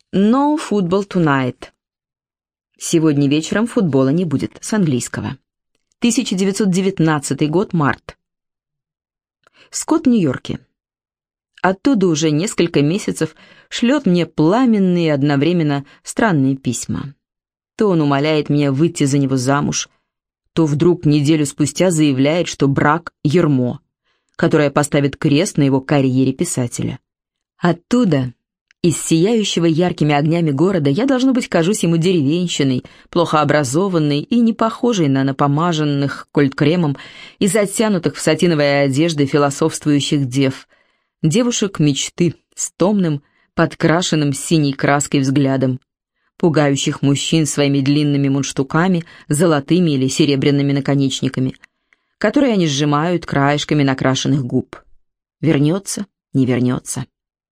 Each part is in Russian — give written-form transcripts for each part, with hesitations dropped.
No football tonight. Сегодня вечером футбола не будет, с английского. 1919 год, март. Скотт в Нью-Йорке. Оттуда уже несколько месяцев шлет мне пламенные и одновременно странные письма. То он умоляет меня выйти за него замуж, то вдруг неделю спустя заявляет, что брак — ярмо, которое поставит крест на его карьере писателя. Оттуда, из сияющего яркими огнями города, я, должно быть, кажусь ему деревенщиной, плохо образованной и не похожей на напомаженных кольт-кремом и затянутых в сатиновые одежды философствующих девушек мечты с томным, подкрашенным синей краской взглядом, пугающих мужчин своими длинными мундштуками, золотыми или серебряными наконечниками, которые они сжимают краешками накрашенных губ. Вернется, не вернется.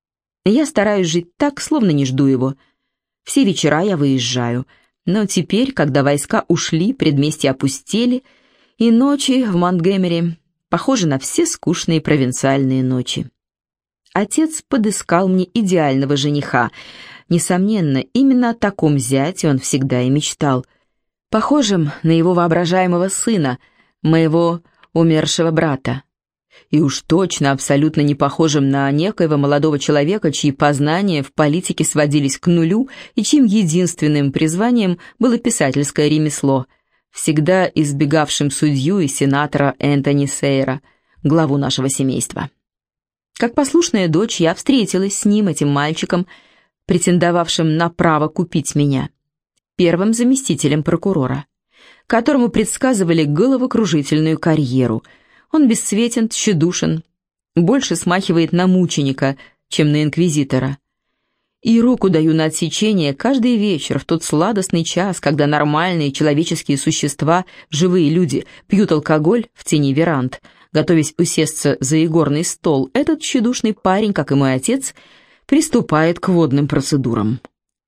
Я стараюсь жить так, словно не жду его. Все вечера я выезжаю, но теперь, когда войска ушли, предместья опустели, и ночи в Монтгомери похожи на все скучные провинциальные ночи. Отец подыскал мне идеального жениха. Несомненно, именно о таком зяте он всегда и мечтал. Похожим на его воображаемого сына, моего умершего брата. И уж точно абсолютно не похожим на некоего молодого человека, чьи познания в политике сводились к нулю и чьим единственным призванием было писательское ремесло, всегда избегавшим судью и сенатора Энтони Сейра, главу нашего семейства. Как послушная дочь, я встретилась с ним, этим мальчиком, претендовавшим на право купить меня, первым заместителем прокурора, которому предсказывали головокружительную карьеру. Он бесцветен, тщедушен, больше смахивает на мученика, чем на инквизитора. И руку даю на отсечение каждый вечер в тот сладостный час, когда нормальные человеческие существа, живые люди, пьют алкоголь в тени веранд, готовясь усесться за игорный стол. Этот тщедушный парень, как и мой отец, приступает к водным процедурам.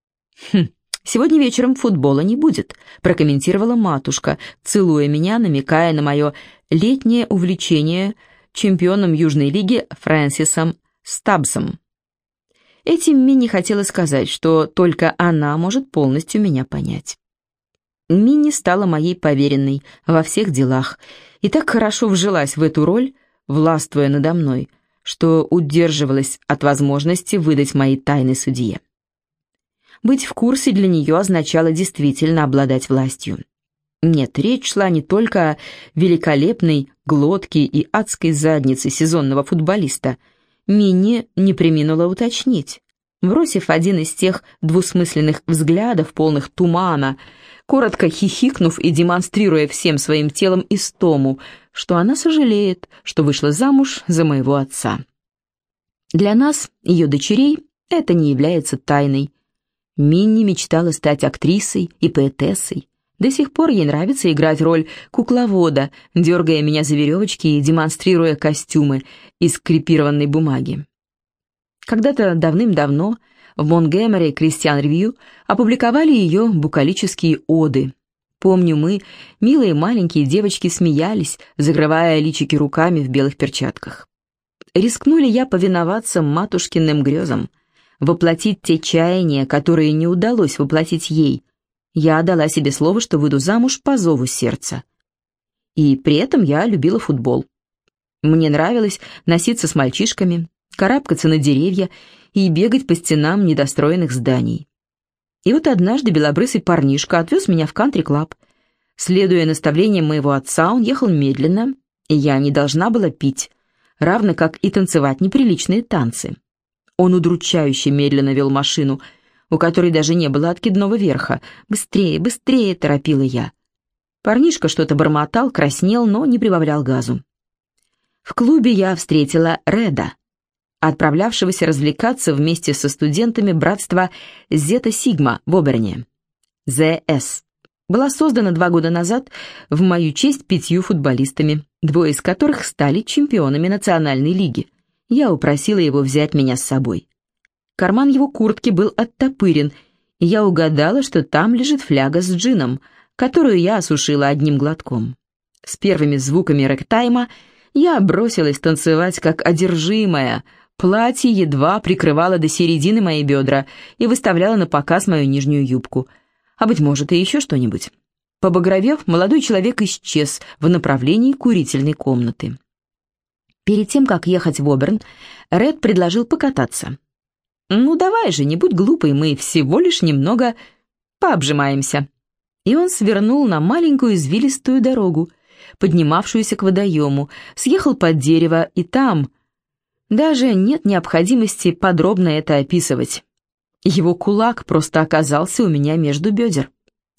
«Сегодня вечером футбола не будет», — прокомментировала матушка, целуя меня, намекая на мое летнее увлечение чемпионом Южной лиги Фрэнсисом Стаббсом. Этим Минни хотела сказать, что только она может полностью меня понять. Минни стала моей поверенной во всех делах и так хорошо вжилась в эту роль, властвуя надо мной, что удерживалась от возможности выдать мои тайны судье. Быть в курсе для нее означало действительно обладать властью. Нет, речь шла не только о великолепной глотке и адской заднице сезонного футболиста. Минни не преминула уточнить, бросив один из тех двусмысленных взглядов, полных тумана, коротко хихикнув и демонстрируя всем своим телом истому, что она сожалеет, что вышла замуж за моего отца. Для нас, ее дочерей, это не является тайной. Минни мечтала стать актрисой и поэтессой. До сих пор ей нравится играть роль кукловода, дергая меня за веревочки и демонстрируя костюмы из крепированной бумаги. Когда-то давным-давно в Монтгомери Christian Review опубликовали ее букалические оды. Помню, мы, милые маленькие девочки, смеялись, закрывая личики руками в белых перчатках. Рискнули я повиноваться матушкиным грезам, воплотить те чаяния, которые не удалось воплотить ей. Я дала себе слово, что выйду замуж по зову сердца. И при этом я любила футбол. Мне нравилось носиться с мальчишками, карабкаться на деревья и бегать по стенам недостроенных зданий. И вот однажды белобрысый парнишка отвез меня в кантри-клаб. Следуя наставлениям моего отца, он ехал медленно, и я не должна была пить, равно как и танцевать неприличные танцы. Он удручающе медленно вел машину, у которой даже не было откидного верха. «Быстрее, быстрее!» — торопила я. Парнишка что-то бормотал, краснел, но не прибавлял газу. В клубе я встретила Реда, отправлявшегося развлекаться вместе со студентами братства Зета Сигма в Оберне. ЗС была создана 2 года назад в мою честь 5 футболистами, 2 из которых стали чемпионами национальной лиги. Я упросила его взять меня с собой. Карман его куртки был оттопырен, и я угадала, что там лежит фляга с джином, которую я осушила одним глотком. С первыми звуками рэктайма я бросилась танцевать как одержимая, Платье едва прикрывало до середины мои бедра и выставляло на показ мою нижнюю юбку. А, быть может, и еще что-нибудь. Побагровев, молодой человек исчез в направлении курительной комнаты. Перед тем, как ехать в Оберн, Ред предложил покататься. «Ну, давай же, не будь глупой, мы всего лишь немного пообжимаемся». И он свернул на маленькую извилистую дорогу, поднимавшуюся к водоему, съехал под дерево, и там... Даже нет необходимости подробно это описывать. Его кулак просто оказался у меня между бедер.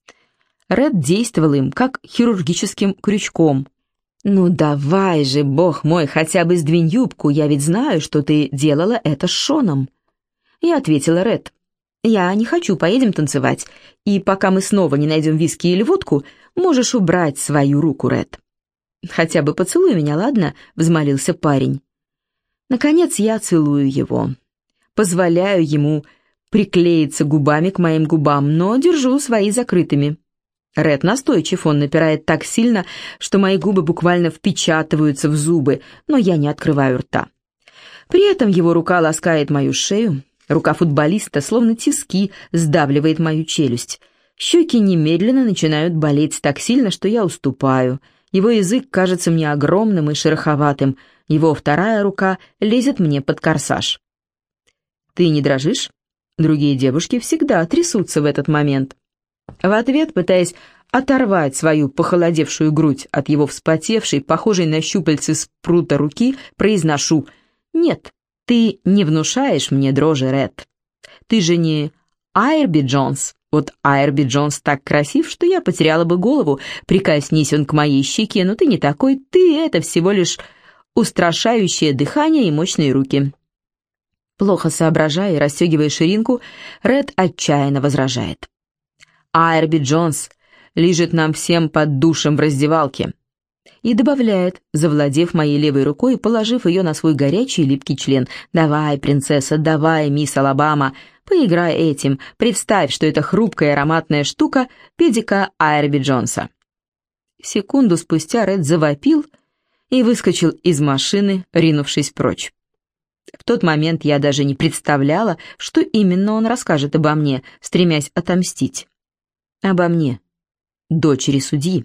Ред действовал им, как хирургическим крючком. «Ну давай же, бог мой, хотя бы сдвинь юбку, я ведь знаю, что ты делала это с Шоном». Я ответила: «Ред, я не хочу, поедем танцевать, и пока мы снова не найдем виски или водку, можешь убрать свою руку, Ред». «Хотя бы поцелуй меня, ладно?» — взмолился парень. Наконец я целую его. Позволяю ему приклеиться губами к моим губам, но держу свои закрытыми. Ред настойчив, он напирает так сильно, что мои губы буквально впечатываются в зубы, но я не открываю рта. При этом его рука ласкает мою шею, рука футболиста, словно тиски, сдавливает мою челюсть. Щеки немедленно начинают болеть так сильно, что я уступаю. Его язык кажется мне огромным и шероховатым, его вторая рука лезет мне под корсаж. «Ты не дрожишь?» Другие девушки всегда трясутся в этот момент. В ответ, пытаясь оторвать свою похолодевшую грудь от его вспотевшей, похожей на щупальцы спрута руки, произношу: «Нет, ты не внушаешь мне дрожи, Ред. Ты же не Айрби Джонс. Вот Айрби Джонс так красив, что я потеряла бы голову, прикоснись он к моей щеке, но ты не такой, ты — это всего лишь устрашающее дыхание и мощные руки». Плохо соображая и расстегивая ширинку, Ред отчаянно возражает. «Айрби Джонс лежит нам всем под душем в раздевалке». И добавляет, завладев моей левой рукой и положив ее на свой горячий липкий член: «Давай, принцесса, давай, мисс Алабама, поиграй этим, представь, что это хрупкая ароматная штука педика Айрби Джонса». Секунду спустя Ред завопил и выскочил из машины, ринувшись прочь. В тот момент я даже не представляла, что именно он расскажет обо мне, стремясь отомстить. Обо мне, дочери судьи.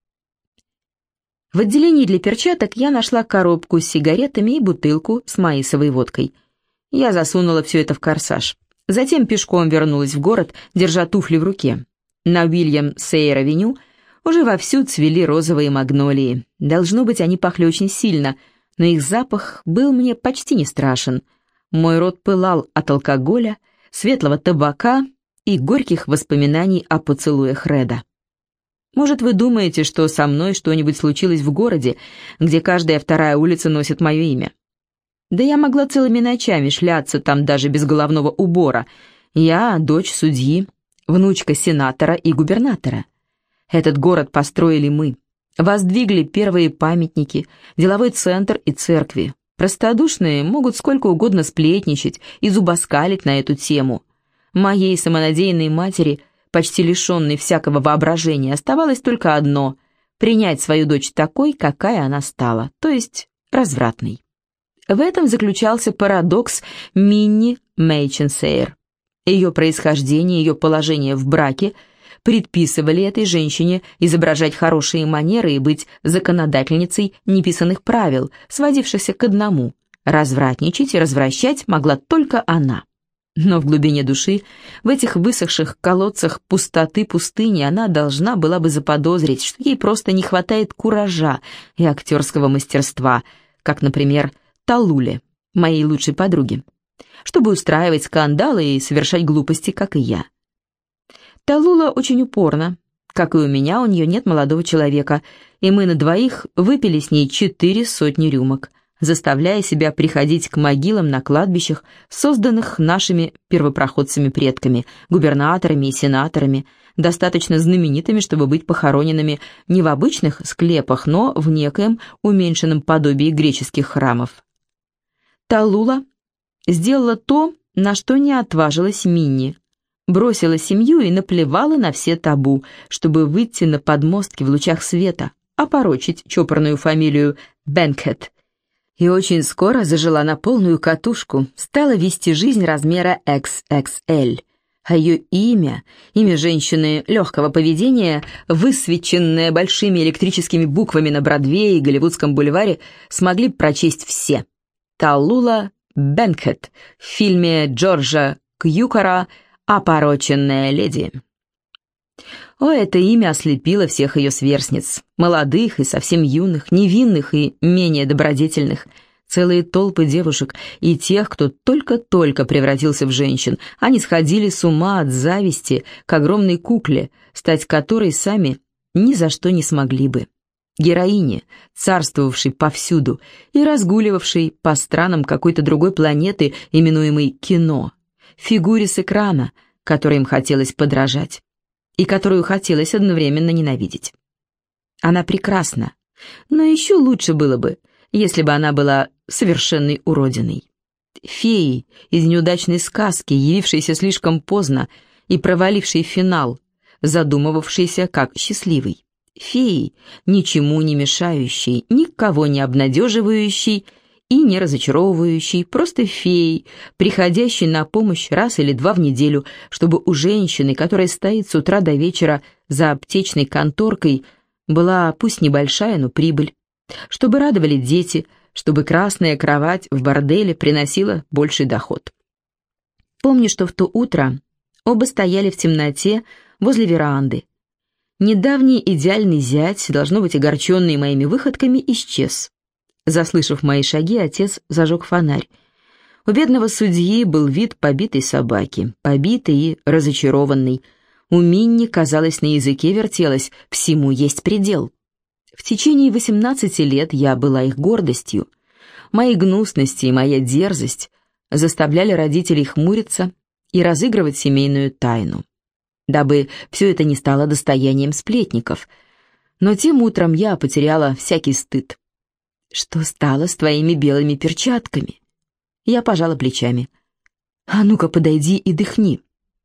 В отделении для перчаток я нашла коробку с сигаретами и бутылку с маисовой водкой. Я засунула все это в корсаж. Затем пешком вернулась в город, держа туфли в руке. На Уильям-Сейр-авеню уже вовсю цвели розовые магнолии. Должно быть, они пахли очень сильно, но их запах был мне почти не страшен. Мой рот пылал от алкоголя, светлого табака и горьких воспоминаний о поцелуях Реда. Может, вы думаете, что со мной что-нибудь случилось в городе, где каждая вторая улица носит мое имя? Да я могла целыми ночами шляться там даже без головного убора. Я дочь судьи, внучка сенатора и губернатора. Этот город построили мы. Воздвигли первые памятники, деловой центр и церкви. Простодушные могут сколько угодно сплетничать и зубоскалить на эту тему. Моей самонадеянной матери, почти лишенной всякого воображения, оставалось только одно — принять свою дочь такой, какая она стала, то есть развратной. В этом заключался парадокс Минни Мейченсейр. Ее происхождение, ее положение в браке предписывали этой женщине изображать хорошие манеры и быть законодательницей неписанных правил, сводившихся к одному — развратничать и развращать могла только она. Но в глубине души, в этих высохших колодцах пустоты пустыни, она должна была бы заподозрить, что ей просто не хватает куража и актерского мастерства, как, например, Талуле, моей лучшей подруге, чтобы устраивать скандалы и совершать глупости, как и я. Талула очень упорна. Как и у меня, у нее нет молодого человека, и мы на двоих выпили с ней 400 рюмок, заставляя себя приходить к могилам на кладбищах, созданных нашими первопроходцами-предками, губернаторами и сенаторами, достаточно знаменитыми, чтобы быть похороненными не в обычных склепах, но в некоем уменьшенном подобии греческих храмов. Талула сделала то, на что не отважилась Минни. Бросила семью и наплевала на все табу, чтобы выйти на подмостки в лучах света, опорочить чопорную фамилию Бенкет И очень скоро зажила на полную катушку, стала вести жизнь размера XXL. А ее имя женщины легкого поведения, высвеченное большими электрическими буквами на Бродвее и Голливудском бульваре, смогли прочесть все. Таллула Бенкет в фильме Джорджа Кьюкора «Опороченная леди». О, это имя ослепило всех ее сверстниц, молодых и совсем юных, невинных и менее добродетельных, целые толпы девушек и тех, кто только-только превратился в женщин. Они сходили с ума от зависти к огромной кукле, стать которой сами ни за что не смогли бы. Героине, царствовавшей повсюду и разгуливавшей по странам какой-то другой планеты, именуемой кино, фигуре с экрана, которой им хотелось подражать и которую хотелось одновременно ненавидеть. Она прекрасна, но еще лучше было бы, если бы она была совершенной уродиной. Феей из неудачной сказки, явившейся слишком поздно и провалившей финал, задумывавшейся как счастливой. Феей, ничему не мешающей, никого не обнадеживающей и не разочаровывающей, просто феей, приходящей на помощь раз или два в неделю, чтобы у женщины, которая стоит с утра до вечера за аптечной конторкой, была пусть небольшая, но прибыль, чтобы радовали дети, чтобы красная кровать в борделе приносила больший доход. Помню, что в то утро оба стояли в темноте возле веранды. Недавний идеальный зять, должно быть огорченный моими выходками, исчез. Заслышав мои шаги, отец зажег фонарь. У бедного судьи был вид побитой собаки, побитой и разочарованной. У Минни, казалось, на языке вертелось, всему есть предел. В течение 18 лет я была их гордостью. Мои гнусности и моя дерзость заставляли родителей хмуриться и разыгрывать семейную тайну, дабы все это не стало достоянием сплетников. Но тем утром я потеряла всякий стыд. «Что стало с твоими белыми перчатками?» Я пожала плечами. «А ну-ка, подойди и дыхни».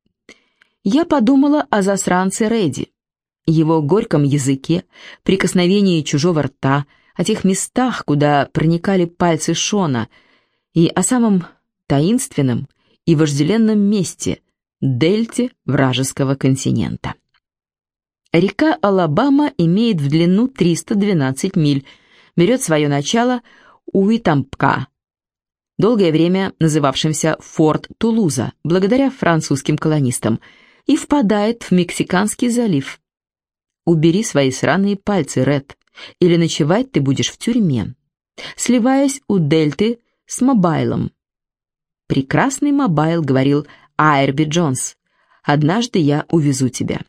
Я подумала о засранце Рэдди, его горьком языке, прикосновении чужого рта, о тех местах, куда проникали пальцы Шона, и о самом таинственном и вожделенном месте — дельте вражеского континента. Река Алабама имеет в длину 312 миль, берет свое начало у Уитампка, долгое время называвшимся Форт Тулуза, благодаря французским колонистам, и впадает в Мексиканский залив. Убери свои сраные пальцы, Ред, или ночевать ты будешь в тюрьме, сливаясь у дельты с Мобайлом. «Прекрасный Мобайл», — говорил Айрби Джонс, — «однажды я увезу тебя».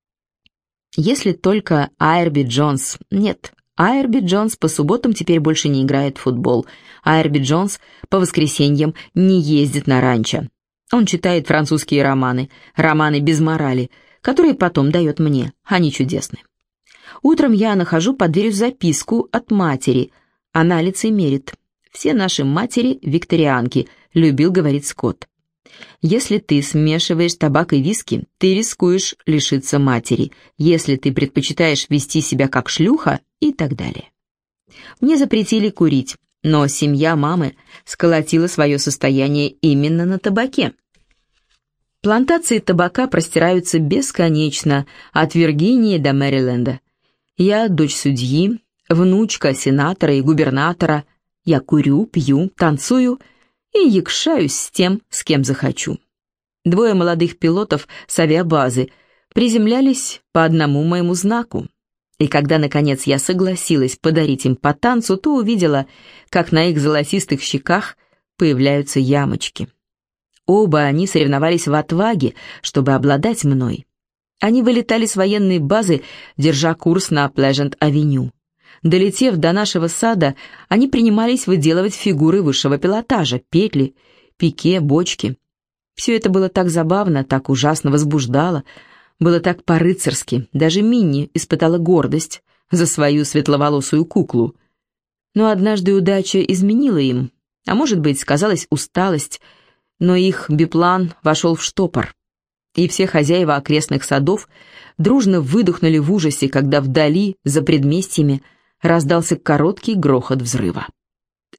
Если только Айрби Джонс... Нет, Айрби Джонс по субботам теперь больше не играет в футбол. Айрби Джонс по воскресеньям не ездит на ранчо. Он читает французские романы без морали, которые потом дает мне. Они чудесны. Утром я нахожу под дверью записку от матери. Она лицемерит. «Все наши матери — викторианки», — любил говорить Скотт. «Если ты смешиваешь табак и виски, ты рискуешь лишиться матери, если ты предпочитаешь вести себя как шлюха» и так далее. Мне запретили курить, но семья мамы сколотила свое состояние именно на табаке. Плантации табака простираются бесконечно от Виргинии до Мэриленда. Я дочь судьи, внучка сенатора и губернатора. Я курю, пью, танцую и якшаюсь с тем, с кем захочу. Двое молодых пилотов с авиабазы приземлялись по одному моему знаку. И когда, наконец, я согласилась подарить им по танцу, то увидела, как на их золотистых щеках появляются ямочки. Оба они соревновались в отваге, чтобы обладать мной. Они вылетали с военной базы, держа курс на Плежент-авеню. Долетев до нашего сада, они принимались выделывать фигуры высшего пилотажа, петли, пике, бочки. Все это было так забавно, так ужасно возбуждало, было так по-рыцарски, даже Минни испытала гордость за свою светловолосую куклу. Но однажды удача изменила им, а может быть, сказалась усталость, но их биплан вошел в штопор, и все хозяева окрестных садов дружно выдохнули в ужасе, когда вдали, за предместьями, раздался короткий грохот взрыва.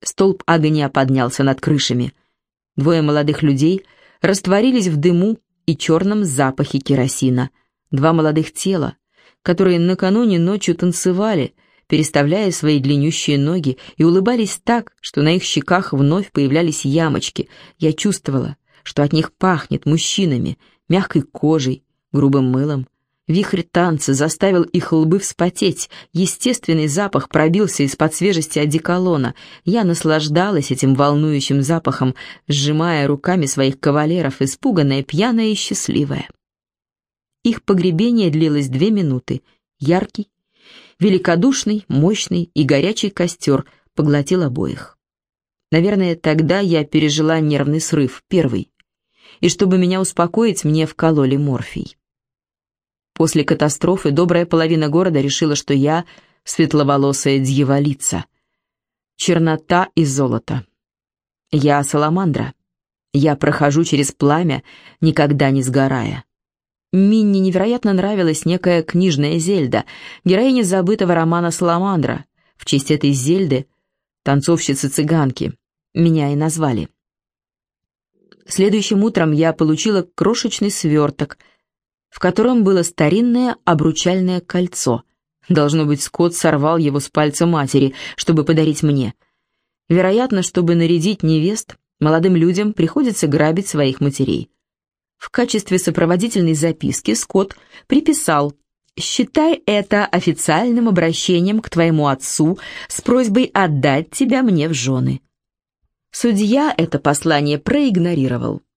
Столб огня поднялся над крышами. Двое молодых людей растворились в дыму и черном запахе керосина. Два молодых тела, которые накануне ночью танцевали, переставляя свои длиннющие ноги, и улыбались так, что на их щеках вновь появлялись ямочки. Я чувствовала, что от них пахнет мужчинами, мягкой кожей, грубым мылом. Вихрь танца заставил их лбы вспотеть, естественный запах пробился из-под свежести одеколона. Я наслаждалась этим волнующим запахом, сжимая руками своих кавалеров, испуганная, пьяная и счастливая. Их погребение длилось 2 минуты. Яркий, великодушный, мощный и горячий костер поглотил обоих. Наверное, тогда я пережила нервный срыв, первый. И чтобы меня успокоить, мне вкололи морфий. После катастрофы добрая половина города решила, что я светловолосая дьяволица. Чернота и золото. Я саламандра. Я прохожу через пламя, никогда не сгорая. Минни невероятно нравилась некая книжная Зельда, героиня забытого романа «Саламандра». В честь этой Зельды, танцовщицы-цыганки, меня и назвали. Следующим утром я получила крошечный сверток, в котором было старинное обручальное кольцо. Должно быть, Скотт сорвал его с пальца матери, чтобы подарить мне. Вероятно, чтобы нарядить невест, молодым людям приходится грабить своих матерей. В качестве сопроводительной записки Скотт приписал: «Считай это официальным обращением к твоему отцу с просьбой отдать тебя мне в жены». Судья это послание проигнорировал.